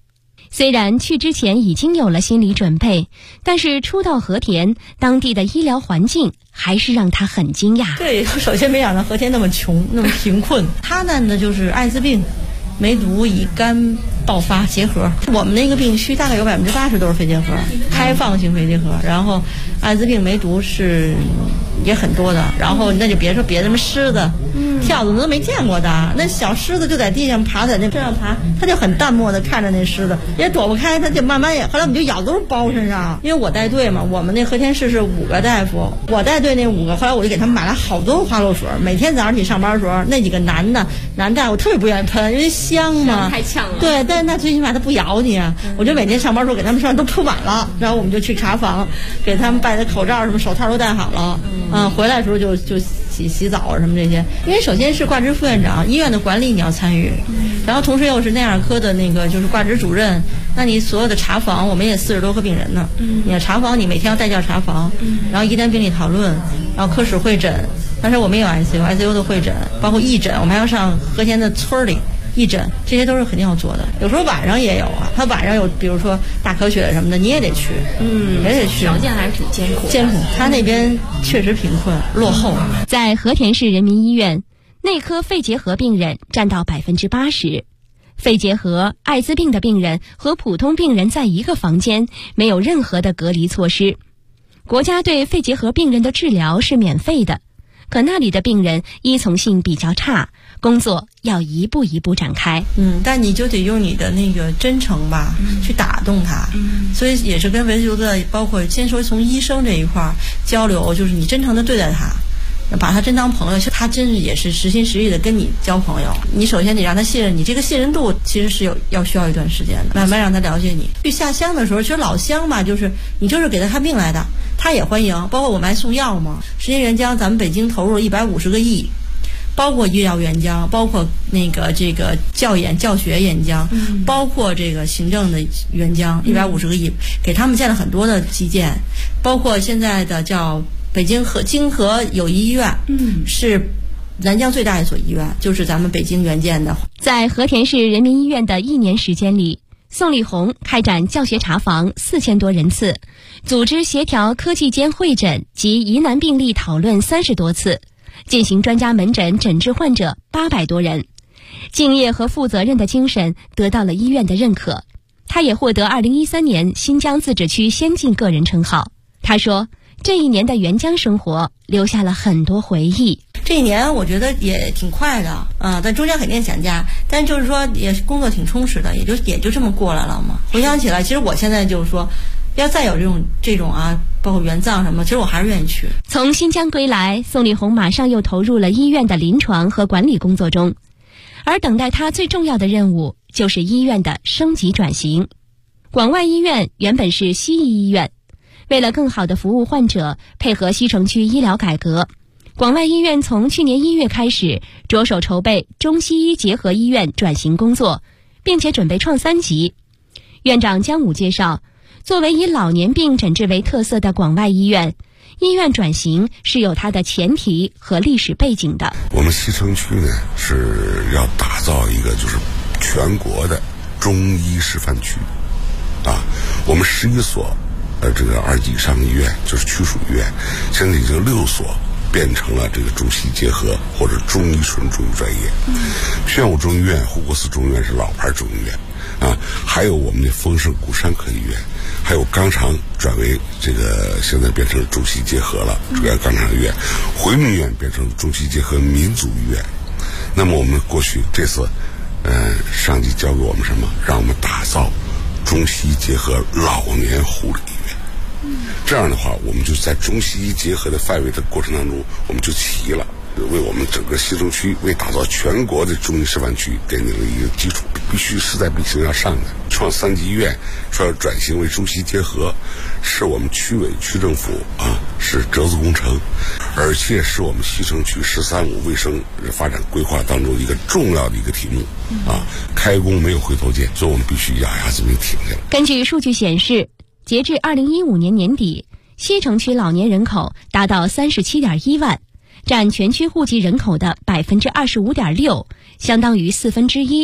虽然去之前已经有了心理准备，但是初到和田，当地的医疗环境还是让他很惊讶。 对，首先没想到和田那么穷，那么贫困。他呢就是艾滋病、梅毒、乙肝爆发结核。我们那个病区大概有80%都是肺结核，开放性肺结核。然后艾滋病、梅毒是也很多的。然后那就别说别的什么狮子、跳蚤都没见过的，那小狮子就在地上爬，在那身上爬，他就很淡漠的看着那狮子，也躲不开，他就慢慢也。后来我们就咬都是包身上，因为我带队嘛，我们那和田市是5个大夫，我带队那5个，后来我就给他们买了好多花露水，每天早上起上班的时候，那几个男大夫特别不愿意喷，因为香嘛， 太呛了。 对，但是他最起码他不咬你啊，我就每天上班的时候给他们身上都铺满了，然后我们就去查房，给他们戴的口罩什么手套都戴好了，回来的时候就洗澡什么这些。因为首先是挂职副院长，医院的管理你要参与，然后同时又是内耳科的那个就是挂职主任，那你所有的查房，我们也40多个病人呢，你要查房，你每天要带教查房，然后疑难病例讨论，然后科室会诊，当时我们也有 ICU 的会诊，包括义诊，我们还要上和田的村里义诊，这些都是肯定要做的。有时候晚上也有啊，他晚上有比如说大咳血什么的，你也得去，也得去。 条件还是挺艰苦。 他那边确实贫困落后。 在和田市人民医院，内科肺结核病人占到80%，肺结核、艾滋病的病人和普通病人在一个房间，没有任何的隔离措施。国家对肺结核病人的治疗是免费的，可那里的病人依从性比较差，工作要一步一步展开。 但你就得用你的那个真诚吧，去打动他。所以也是跟维族的，包括先说从医生这一块交流，就是你真诚的对待他，把他真当朋友，他真也是实心实意的跟你交朋友。你首先得让他信任你，这个信任度其实是需要一段时间的，慢慢让他了解你。去下乡的时候，其实老乡吧，就是你就是给他看病来的，他也欢迎。包括我们还送药嘛，实验援疆咱们北京投入了150个亿，包括医疗援疆，包括这个教学援疆，包括这个行政的援疆，150个亿，给他们建了很多的基建，包括现在的叫北京京河友谊医院，是南疆最大一所医院，就是咱们北京援建的。 在和田市人民医院的1年时间里，宋丽红开展教学查房4000多人次，组织协调科技间会诊及疑难病例讨论30多次，进行专家门诊诊治患者800多人。敬业和负责任的精神得到了医院的认可，他也获得2013年新疆自治区先进个人称号。他说，这一年的援疆生活留下了很多回忆。 这一年我觉得也挺快的但中间肯定想家，但就是说也是工作挺充实的，也就这么过来了嘛。回想起来，其实我现在就是说，要再有这种包括援藏什么，其实我还是愿意去。 从新疆归来，宋丽红马上又投入了医院的临床和管理工作中，而等待他最重要的任务就是医院的升级转型。广外医院原本是西医医院，为了更好地服务患者，配合西城区医疗改革，广外医院从去年1月开始着手筹备中西医结合医院转型工作，并且准备创3级。院长姜武介绍，作为以老年病诊治为特色的广外医院，医院转型是有它的前提和历史背景的。 我们西城区呢是要打造一个就是全国的中医示范区我们11所这个2级以上的医院就是区属医院，现在已经6所变成了这个中西结合或者中医纯中医专业。宣武中医院、护国寺中医院是老牌中医院还有我们的丰盛古山科医院，还有肛肠转为这个现在变成中西结合了，主要肛肠医院，回民院变成中西结合民族医院。那么我们过去这次上级交给我们什么，让我们打造中西结合老年护理医院。这样的话，我们就在中西医结合的范围的过程当中，我们就齐了，为我们整个西城区为打造全国的中医示范区奠定了一个基础，必须势在必行要上的。创3级医院说要转型为中西结合，是我们区委区政府是折子工程，而且是我们西城区“13五”卫生发展规划当中一个重要的一个题目开工没有回头箭，所以我们必须咬牙子命挺下来。 根据数据显示，截至2015年年底，西城区老年人口达到37.1万，占全区户籍人口的25.6%，相当于1/4。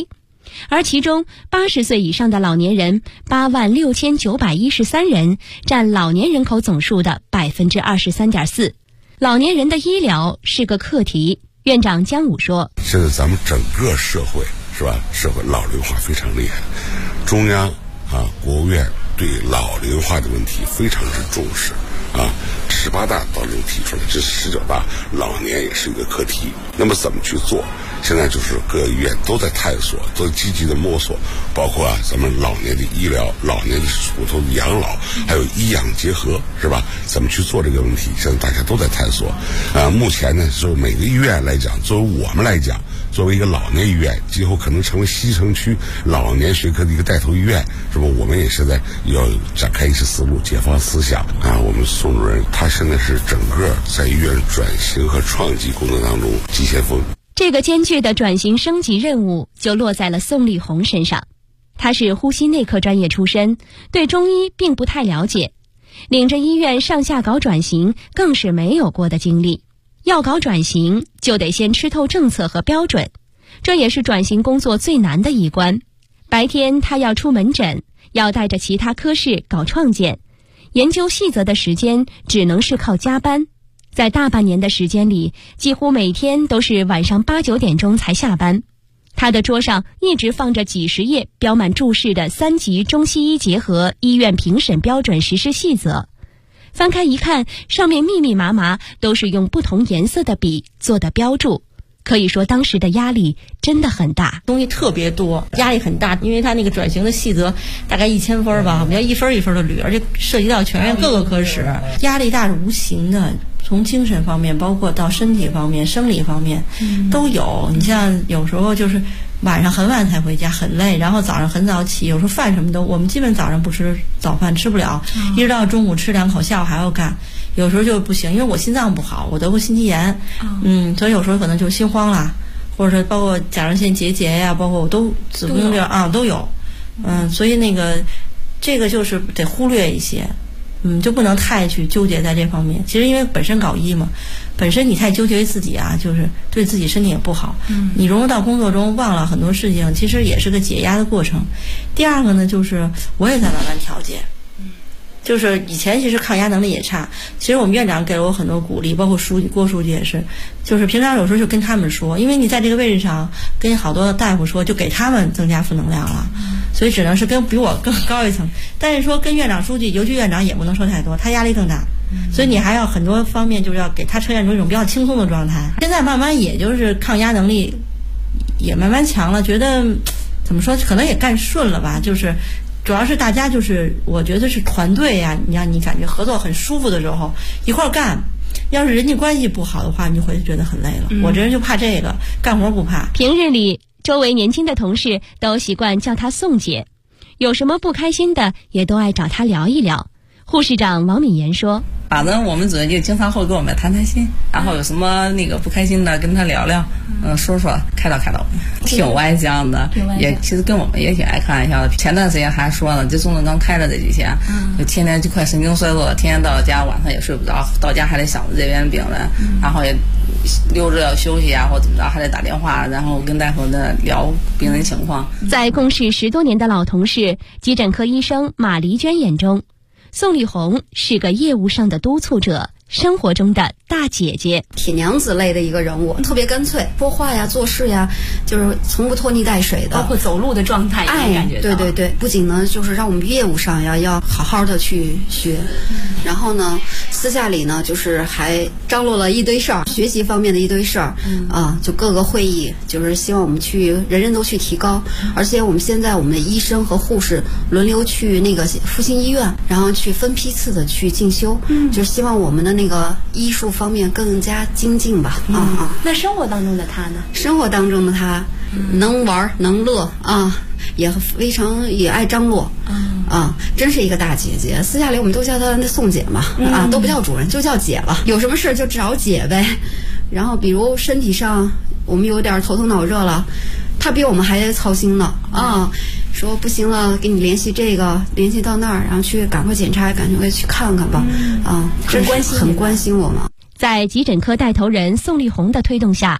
而其中80岁以上的老年人86913人，占老年人口总数的23.4%。老年人的医疗是个课题，院长姜武说：“ 现在咱们整个社会是吧？社会老龄化非常厉害，中央国务院对老龄化的问题非常之重视18大当中提出来，这19大老年也是一个课题。那么怎么去做？现在就是各个医院都在探索，都积极的摸索，包括咱们老年的医疗、老年的普通的养老，还有医养结合，是吧？怎么去做这个问题？现在大家都在探索。目前呢，就是每个医院来讲，作为我们来讲，作为一个老年医院，今后可能成为西城区老年学科的一个带头医院，是吧？我们也现在要展开一些思路，解放思想我们宋主任他现在是整个在医院转型和创技工作当中急先锋。 这个艰巨的转型升级任务就落在了宋立红身上。他是呼吸内科专业出身，对中医并不太了解，领着医院上下搞转型更是没有过的经历。要搞转型，就得先吃透政策和标准，这也是转型工作最难的一关。白天他要出门诊，要带着其他科室搞创建，研究细则的时间只能是靠加班。在大半年的时间里，几乎每天都是晚上8、9点钟才下班。他的桌上一直放着几十页标满注释的3级中西医结合医院评审标准实施细则。翻开一看，上面密密麻麻都是用不同颜色的笔做的标注。可以说当时的压力真的很大， 东西特别多，压力很大，因为他那个转型的细则大概1000分吧，我们要一分一分的捋，而且涉及到全院各个科室，压力大是无形的，从精神方面，包括到身体方面、生理方面都有。你像有时候就是晚上很晚才回家，很累，然后早上很早起，有时候饭什么的，我们基本早上不吃早饭，吃不了，一直到中午吃2口，下午还要干。有时候就不行，因为我心脏不好，我得过心肌炎，所以有时候可能就心慌了，或者说包括甲状腺结节呀，包括我都子宫这都有，所以这个就是得忽略一些，就不能太去纠结在这方面。其实因为本身搞医嘛，本身你太纠结于自己就是对自己身体也不好，你融入到工作中忘了很多事情，其实也是个解压的过程。第二个呢，就是我也在慢慢调节。就是以前其实抗压能力也差，其实我们院长给了我很多鼓励，包括郭书记也是，就是平常有时候就跟他们说，因为你在这个位置上跟好多大夫说，就给他们增加负能量了，所以只能是跟比我更高一层。但是说跟院长书记，尤其院长也不能说太多，他压力更大，所以你还要很多方面就是要给他呈现出一种比较轻松的状态。现在慢慢也就是抗压能力也慢慢强了，觉得怎么说，可能也干顺了吧，就是主要是大家就是我觉得是团队呀，你让你感觉合作很舒服的时候一块干，要是人际关系不好的话，你就会觉得很累了。我这人就怕这个，干活不怕。 平日里周围年轻的同事都习惯叫她宋姐，有什么不开心的也都爱找她聊一聊。护士长王敏妍说， 反正我们主任就经常会跟我们谈谈心，然后有什么不开心的跟他聊聊，说说开导开导，挺外向的，也其实跟我们也挺爱开玩笑的。前段时间还说呢，这中正刚开了这几天，就天天就快神经衰弱了，天天到家晚上也睡不着，到家还得想着这边病人，然后也溜着要休息或怎么着，还得打电话，然后跟大夫聊病人情况。 在共事10多年的老同事急诊科医生马丽娟眼中，宋丽红是个业务上的督促者，生活中的大姐姐， 铁娘子类的一个人物，特别干脆，说话呀做事呀就是从不拖泥带水的， 包括走路的状态也感觉到。 对，不仅呢就是让我们业务上要好好的去学，然后呢私下里呢就是还张罗了一堆事儿，学习方面的一堆事儿，就各个会议，就是希望我们人人都去提高，而且我们现在我们的医生和护士轮流去复兴医院，然后去分批次的去进修，就是希望我们的医术方面更加精进吧。 那生活当中的他呢？ 生活当中的他能玩能乐也非常也爱张罗真是一个大姐姐。私下里我们都叫她宋姐嘛，都不叫主任，就叫姐了。有什么事就找姐呗。然后比如身体上我们有点头疼脑热了，她比我们还操心呢说不行了，给你联系这个，联系到那儿，然后去赶快检查，赶快去看看吧。很关心我们。 在急诊科带头人宋丽红的推动下，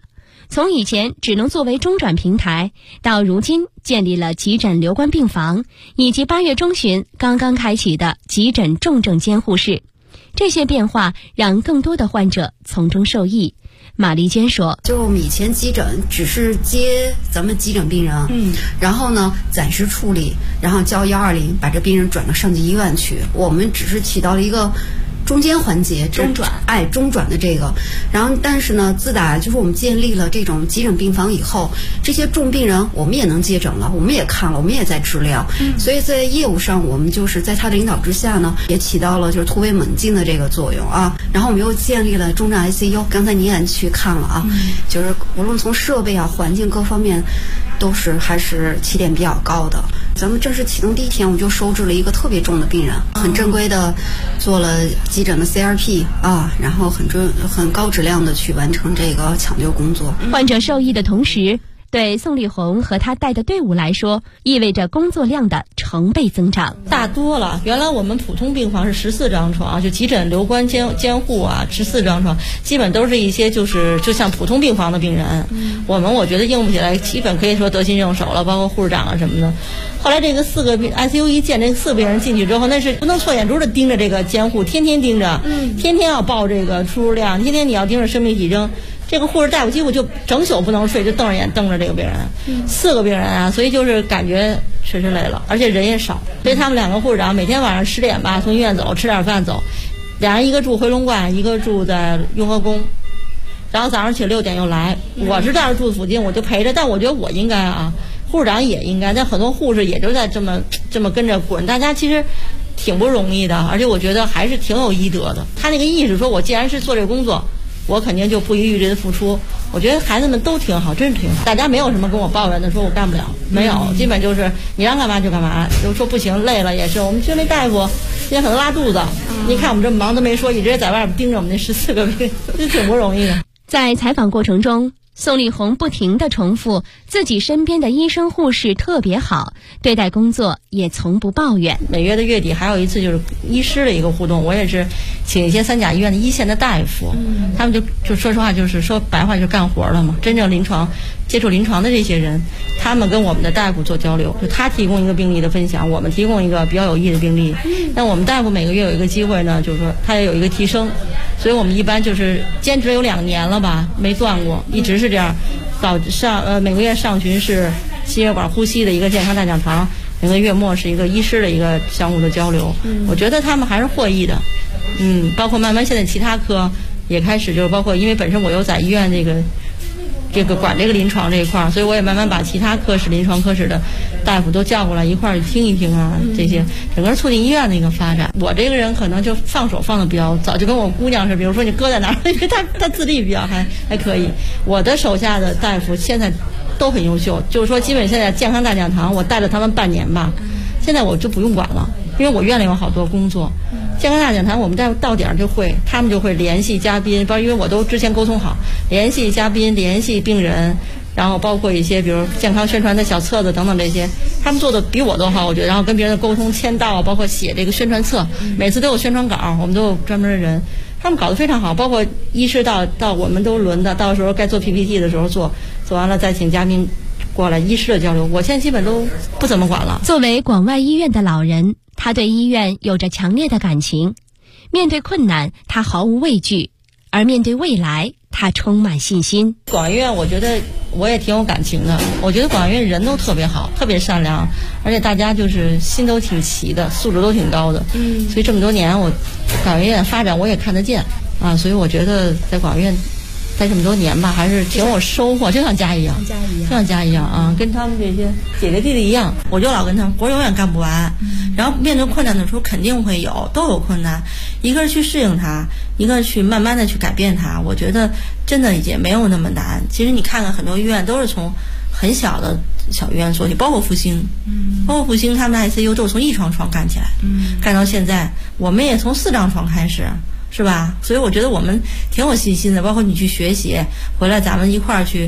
从以前只能作为中转平台，到如今建立了急诊留观病房，以及8月中旬刚刚开启的急诊重症监护室，这些变化让更多的患者从中受益。马丽娟说， 就是我们以前急诊只是接咱们急诊病人，然后呢暂时处理，然后叫120把这病人转到上级医院去，我们只是起到了一个中间环节，中转的这个。然后但是呢，自打就是我们建立了这种急诊病房以后，这些重病人我们也能接诊了，我们也看了，我们也在治疗，所以在业务上我们就是在他的领导之下呢，也起到了就是突飞猛进的这个作用啊。然后我们又建立了重症 ICU， 刚才你也去看了啊，就是无论从设备啊、环境各方面都是还是起点比较高的。咱们正式启动第一天，我们就收治了一个特别重的病人，很正规的做了急诊的 CRP 啊，然后很高质量的去完成这个抢救工作。 患者受益的同时，对宋丽红和他带的队伍来说，意味着工作量的成倍增长， 大多了。原来我们普通病房是14张床，就急诊留观监护啊，14张床，基本都是一些就像普通病房的病人。我觉得应付起来基本可以说得心应手了，包括护士长啊什么的。后来这个4个ICU 一建，这4个病人进去之后，那是不能错眼珠的盯着这个监护，天天盯着，天天要报这个出入量，天天你要盯着生命体征。这个护士大夫几乎就整宿不能睡，就瞪着眼瞪着这个病人，4个病人啊，所以就是感觉确实累了，而且人也少，所以他们2个护士长每天晚上10点吧从医院走，吃点饭走，俩人一个住回龙观，一个住在雍和宫，然后早上起6点又来。我是这儿住附近，我就陪着，但我觉得我应该啊，护士长也应该，但很多护士也就在这么跟着滚，大家其实挺不容易的，而且我觉得还是挺有医德的。他那个意识说，我既然是做这个工作，我肯定就不遗余力的付出。我觉得孩子们都挺好，真是挺好，大家没有什么跟我抱怨的，说我干不了，没有，基本就是你让干嘛就干嘛。就说不行累了也是，我们就那大夫今天可能拉肚子，你看我们这么忙都没说，一直在外边盯着我们那14个病，就挺不容易的。 在采访过程中，宋丽红不停地重复自己身边的医生护士特别好，对待工作也从不抱怨。 每月的月底还有一次就是医师的一个互动，我也是请一些3甲医院的一线的大夫，他们就说实话，就是说白话就是干活了嘛，真正接触临床的这些人，他们跟我们的大夫做交流，就他提供一个病例的分享，我们提供一个比较有益的病例。那我们大夫每个月有一个机会呢，就是说他也有一个提升，所以我们一般就是坚持有2年了吧，没断过，一直是这样。每个月上旬是心血管呼吸的一个健康大讲堂，每个月末是一个医师的一个相互的交流。我觉得他们还是获益的。包括慢慢现在其他科也开始，就是包括因为本身我又在医院这个管这个临床这一块，所以我也慢慢把其他科室临床科室的大夫都叫过来一块儿听一听啊，这些整个促进医院的一个发展。我这个人可能就放手放的比较早，就跟我姑娘是，比如说你搁在哪儿，因为她自立比较还可以。我的手下的大夫现在都很优秀，就是说基本现在健康大讲堂我带了他们半年吧，现在我就不用管了，因为我院里有好多工作。健康大讲堂我们到点就会，他们就会联系嘉宾，因为我都之前沟通好，联系嘉宾，联系病人，然后包括一些比如健康宣传的小册子等等这些，他们做的比我都好，我觉得。然后跟别人的沟通签到，包括写这个宣传册，每次都有宣传稿，我们都有专门的人，他们搞得非常好。包括医师到我们都轮的，到时候该做 PPT 的时候做完了再请嘉宾过来医师的交流，我现在基本都不怎么管了。 作为广外医院的老人，他对医院有着强烈的感情，面对困难他毫无畏惧，而面对未来他充满信心。 广医院我觉得我也挺有感情的，我觉得广医院人都特别好，特别善良，而且大家就是心都挺齐的，素质都挺高的。所以这么多年广医院发展我也看得见啊，所以我觉得在广医院待这么多年吧，还是挺有收获，就像家一样，就像家一样啊，跟他们这些姐姐弟弟一样，我就老跟他们活永远干不完。然后面对困难的时候肯定会都有困难，一个是去适应它，一个是去慢慢的去改变它。我觉得真的也没有那么难。其实你看看很多医院都是从很小的小医院做起，包括复兴，他们的 ICU 都是从1床干起来，干到现在，我们也从4张床开始。是吧？所以我觉得我们挺有信心的，包括你去学习回来，咱们一块儿去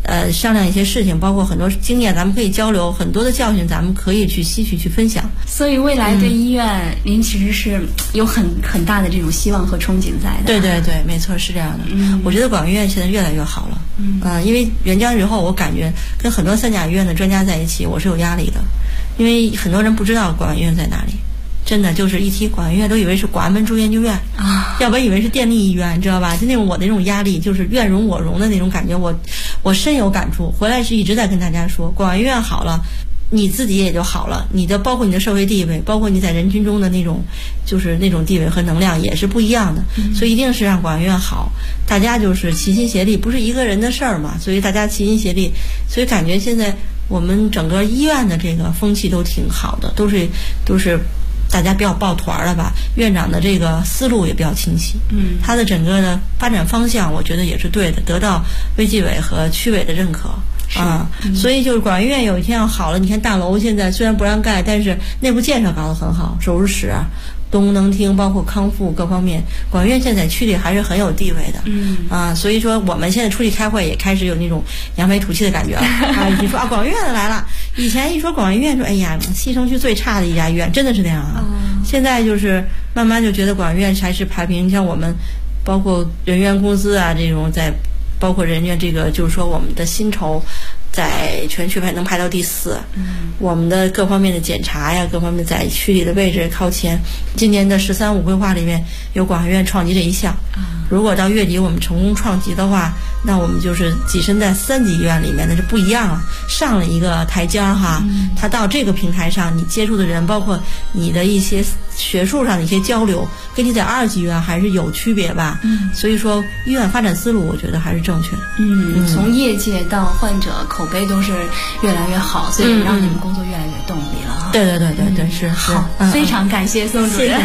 商量一些事情，包括很多经验咱们可以交流，很多的教训咱们可以去吸取去分享。 所以未来对医院，您其实是有很大的这种希望和憧憬在的。 对对对，没错，是这样的。我觉得广医院现在越来越好了。因为援疆日后，我感觉跟很多三甲医院的专家在一起，我是有压力的，因为很多人不知道广医院在哪里。真的就是一提广医院都以为是广安门住院救院啊，要不然以为是电力医院，你知道吧？就那种我那种压力，就是院容我容的那种感觉，我深有感触。回来是一直在跟大家说，广医院好了，你自己也就好了，你的包括你的社会地位，包括你在人群中的那种就是那种地位和能量也是不一样的。所以一定是让广医院好，大家就是齐心协力，不是一个人的事儿嘛，所以大家齐心协力，所以感觉现在我们整个医院的这个风气都挺好的，都是大家比较抱团了吧，院长的这个思路也比较清晰，他的整个的发展方向我觉得也是对的，得到卫计委和区委的认可所以就是广医院有一天要好了，你看大楼现在虽然不让盖，但是内部建设搞得很好，手术室功能厅包括康复各方面，广医院现在区里还是很有地位的所以说我们现在出去开会也开始有那种扬眉吐气的感觉了已经说广医院来了，以前一说广医院说哎呀西城区最差的一家医院，真的是那样现在就是慢慢就觉得广医院还是排名，像我们包括人员工资这种，在包括人员这个就是说我们的薪酬在全区能排到第4，我们的各方面的检查呀，各方面在区里的位置靠前。今年的“13五”规划里面有广医院创级这一项，如果到月底我们成功创级的话，那我们就是跻身在3级医院里面，那是不一样上了一个台阶它到这个平台上，你接触的人，包括你的一些学术上的一些交流，跟你在2级医院还是有区别吧。所以说医院发展思路，我觉得还是正确的。 从业界到患者口碑都是越来越好，所以让你们工作越来越动力了对对对对对，是好，非常感谢宋主任。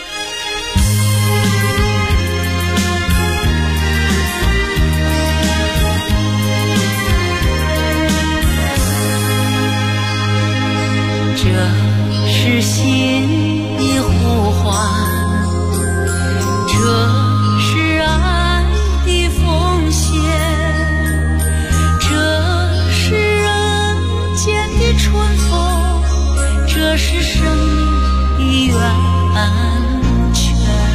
这是心的呼唤，这是爱的奉献，这是人间的春风，这是生命的源泉。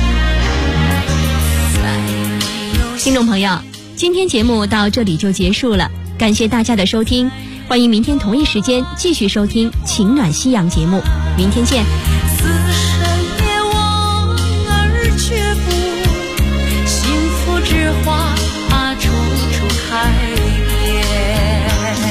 听众朋友，今天节目到这里就结束了，感谢大家的收听。欢迎明天同一时间继续收听《情暖夕阳》节目，明天见。 此生也望而却步，幸福之花处处开遍。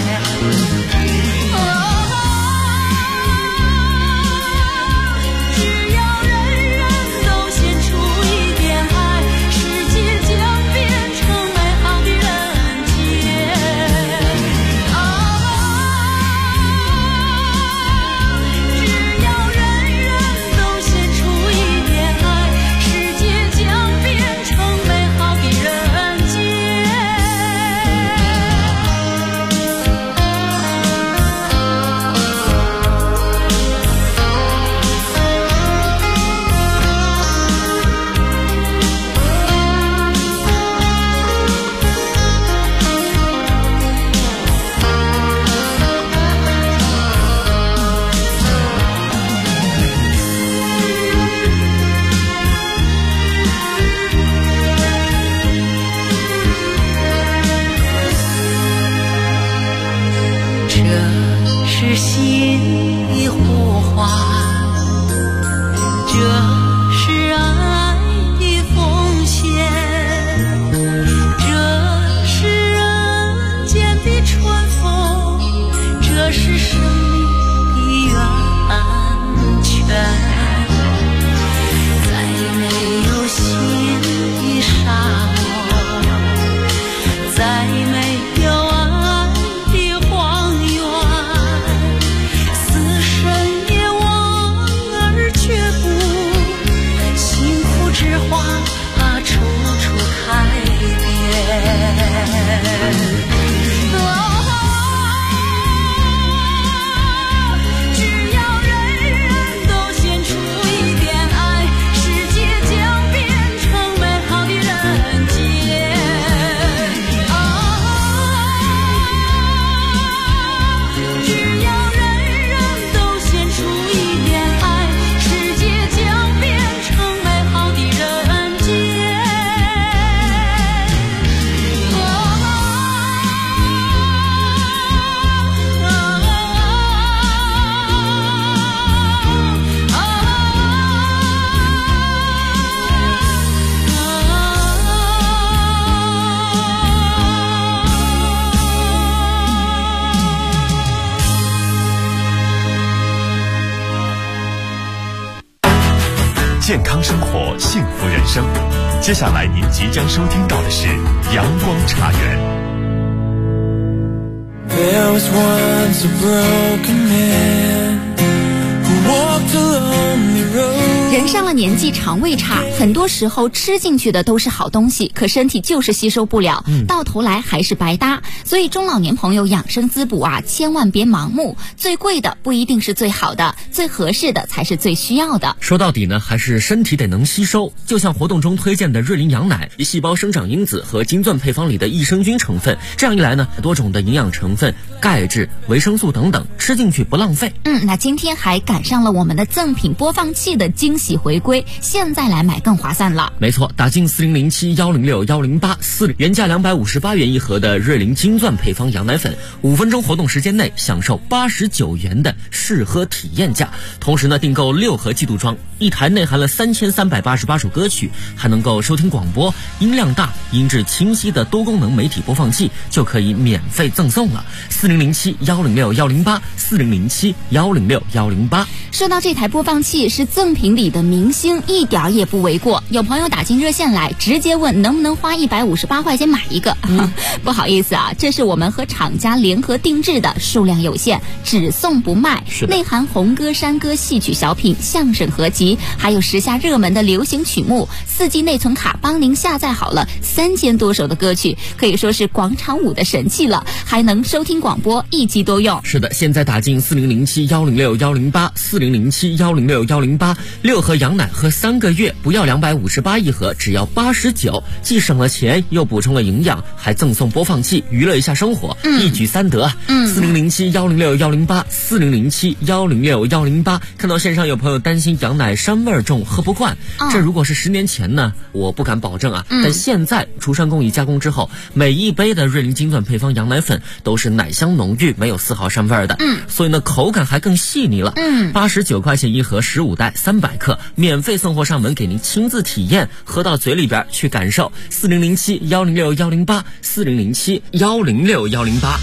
只要人人都献出一点爱，世界将变成美好的人间。是心的呼唤，这是爱的奉献，这是人间的春风，这是生命的源泉。再没有新的沙漠，再没有爱的荒原， 健康生活，幸福人生。接下来您即将收听到的是阳光茶园。 There was once a broken man who walked a lonely road. 人上了年纪，肠胃差，很多时候吃进去的都是好东西，可身体就是吸收不了，到头来还是白搭。所以中老年朋友养生滋补啊，千万别盲目。最贵的不一定是最好的，最合适的才是最需要的。 说到底呢，还是身体得能吸收。就像活动中推荐的瑞麟羊奶，细胞生长因子和金钻配方里的益生菌成分，这样一来呢，多种的营养成分、钙质、维生素等等，吃进去不浪费。 那今天还赶上了我们的赠品播放器的惊喜回归，现在来买更划算了。 没错，打进4007106108，原价258元一盒的瑞麟金钻配方羊奶粉，5分钟活动时间内享受89元的试喝体验价。同时呢，订购6盒季度装，一台内含了3388首歌曲，还能够收听广播，音量大、音质清晰的多功能媒体播放器就可以免费赠送了。4007106108，4007106108。 说到这台播放器是赠品里的明星，一点也不为过。有朋友打进热线来，直接问能不能花158块钱买一个。不好意思啊，这是我们和厂家联合定制的，数量有限，只送不卖。内含红歌、山歌、戏曲小品、相声合集，还有时下热门的流行曲目。4G 内存卡帮您下载好了3000多首的歌曲，可以说是广场舞的神器了，还能收听广播，一机多用。 是的，现在打进4007106108，4007106108，6盒羊奶喝3个月，不要258一盒，只要89，既省了钱，又补充了营养，还赠送播放器，娱乐一下生活，一举3得啊！4007106108，4007106108。看到线上有朋友担心羊奶膻味重，喝不惯，这如果是10年前呢，我不敢保证啊。但现在除山工艺加工之后，每一杯的瑞麟金钻配方羊奶粉都是奶香浓郁，没有丝毫膻味的。所以呢，口感还更细腻了。89块钱一盒，15袋，300克，免费送货上门，给您亲自体验，喝到嘴里边去感受。4007106108，4007106108。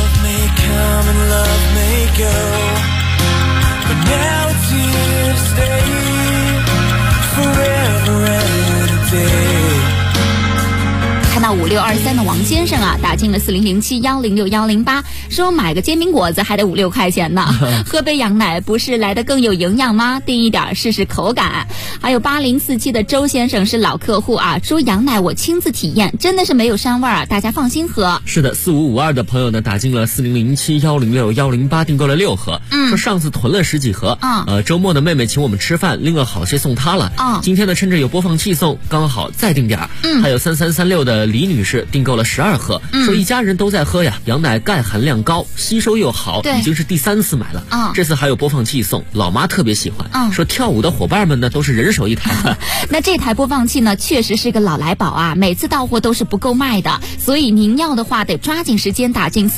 看到5623的王先生啊，打进了4007106108，说买个煎饼果子还得5、6块钱呢，喝杯羊奶不是来得更有营养吗？低一点试试口感。还有8047的周先生是老客户啊，说羊奶我亲自体验，真的是没有膻味啊，大家放心喝。是的，4552的朋友呢，打进了4007106108，订购了6盒，说上次囤了10几盒，周末的妹妹请我们吃饭，拎了好些送她了，今天呢趁着有播放器送，刚好再订点。还有3336的李女士订购了12盒，说一家人都在喝呀，羊奶钙含量高，吸收又好，已经是第3次买了。这次还有播放器送，老妈特别喜欢，说跳舞的伙伴们呢都是人手一台。那这台播放器呢，确实是个老来宝啊，每次到货都是不够卖的，所以您要的话得抓紧时间打进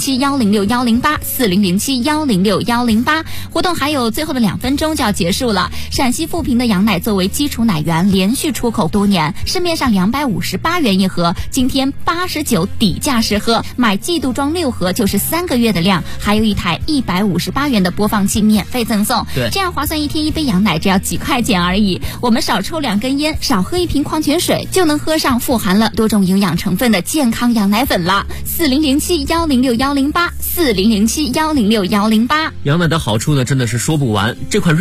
4007106108，4007106108。活动还有最后的2分钟就要结束了。陕西富平的羊奶作为基础奶源，连续出口多年，市面上258元一盒，今天89底价试喝，买季度装6盒就是3个月的量，还有一台158元的播放器免费赠送。这样划算，1天1杯羊奶只要几块钱而已。我们少抽2根烟，少喝1瓶矿泉水，就能喝上富含了多种营养成分的健康羊奶粉了。4007106108，4007106108。 羊奶的好处呢，真的是说不完。这款